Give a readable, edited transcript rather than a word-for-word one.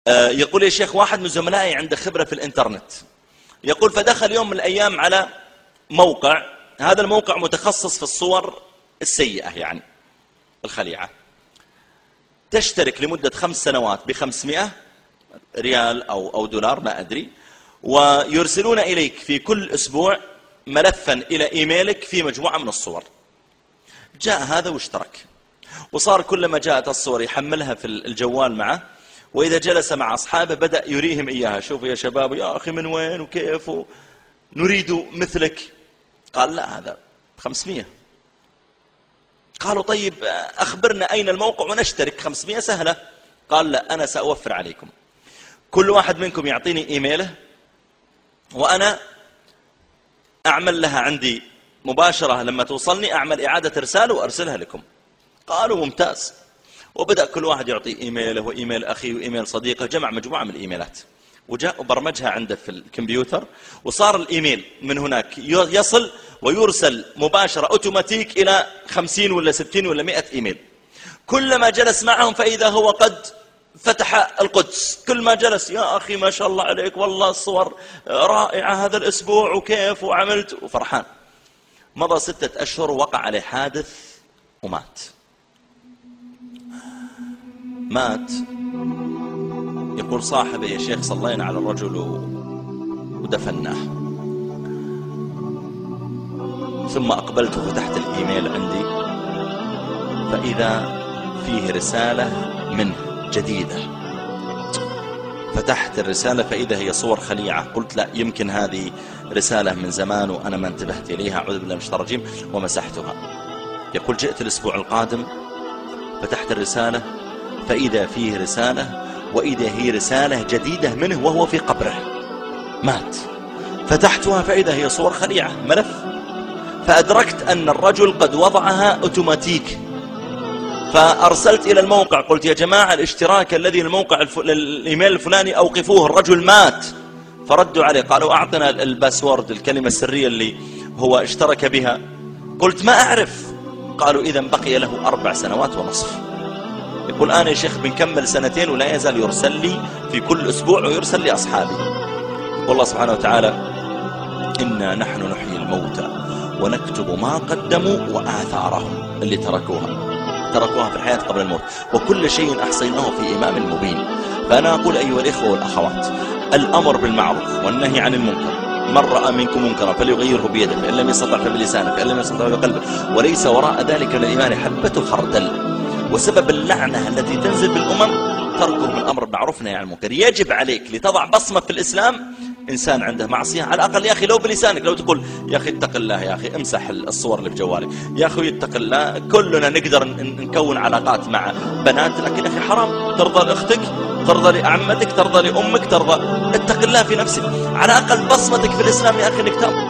يقول يا شيخ واحد من زملائي عنده خبرة في الإنترنت، يقول فدخل يوم من الأيام على موقع، هذا الموقع متخصص في الصور السيئة يعني الخليعة، تشترك لمدة 5 سنوات ب500 ريال أو دولار ما أدري، ويرسلون إليك في كل أسبوع ملفا إلى إيميلك في مجموعة من الصور. جاء هذا واشترك، وصار كلما جاءت الصور يحملها في الجوال معه، وإذا جلس مع أصحابه بدأ يريهم إياها، شوفوا يا شباب يا أخي من وين وكيف نريد مثلك. قال لا هذا 500. قالوا طيب أخبرنا أين الموقع ونشترك، 500 سهلة. قال لا أنا سأوفر عليكم، كل واحد منكم يعطيني إيميله وأنا أعمل لها عندي مباشرة، لما توصلني أعمل إعادة رسالة وأرسلها لكم. قالوا ممتاز. وبدأ كل واحد يعطي إيميله وإيميل أخيه وإيميل صديقه، جمع مجموعة من الإيميلات وجاء وبرمجها عنده في الكمبيوتر، وصار الإيميل من هناك يصل ويرسل مباشرة أوتوماتيك إلى 50 ولا 60 ولا 100 إيميل. كلما جلس معهم فإذا هو قد فتح القدس، كل ما جلس يا أخي ما شاء الله عليك والله الصور رائعة هذا الأسبوع وكيف وعملت وفرحان. مضى 6 أشهر وقع عليه حادث ومات. يقول صاحبي يا شيخ صلينا على الرجل ودفناه، ثم أقبلت وفتحت الإيميل عندي فإذا فيه رسالة منه جديدة. فتحت الرسالة فإذا هي صور خليعة. قلت لا يمكن هذه رسالة من زمان وأنا ما انتبهت إليها، أعوذ بالله من الشيطان الرجيم، ومسحتها. يقول جئت الأسبوع القادم فتحت الرسالة فإذا فيه رسالة، وإذا هي رسالة جديدة منه وهو في قبره مات. فتحتها فإذا هي صور خليعة ملف، فأدركت أن الرجل قد وضعها أوتوماتيك. فأرسلت إلى الموقع قلت يا جماعة الاشتراك الذي الموقع الإيميل الفلاني أوقفوه، الرجل مات. فردوا عليه قالوا أعطنا الباسورد الكلمة السرية اللي هو اشترك بها. قلت ما أعرف. قالوا إذن بقي له 4 سنوات ونصف. يقول أنا يا شيخ بنكمل 2 ولا يزال يرسل لي في كل أسبوع ويرسل لي أصحابي. والله سبحانه وتعالى إنا نحن نحيي الموتى ونكتب ما قدموا وآثارهم اللي تركوها في الحياة قبل الموت، وكل شيء أحصيناه في إمام مبين. فأنا أقول أيها الإخوة والأخوات، الأمر بالمعروف والنهي عن المنكر، من رأى منكم منكرا فليغيره بيده، فإن لم يستطع فبلسانه، فإن لم يستطع بقلبه، وليس وراء ذلك من الإيمان حبة خردل. وسبب اللعنة التي تنزل بالأمم تركهم الأمر بالمعروف والنهي عن المنكر. يجب عليك لتضع بصمة في الإسلام، إنسان عنده معصية على الأقل يا أخي لو بلسانك، لو تقول يا أخي اتق الله، يا أخي امسح الصور اللي في جوالك، يا أخي اتق الله. كلنا نقدر نكون علاقات مع بنات، لكن يا أخي حرام ترضى لأختك، ترضى لأعمتك، ترضى لأمك، ترضى. اتق الله في نفسك، على الأقل بصمتك في الإسلام يا أخي انك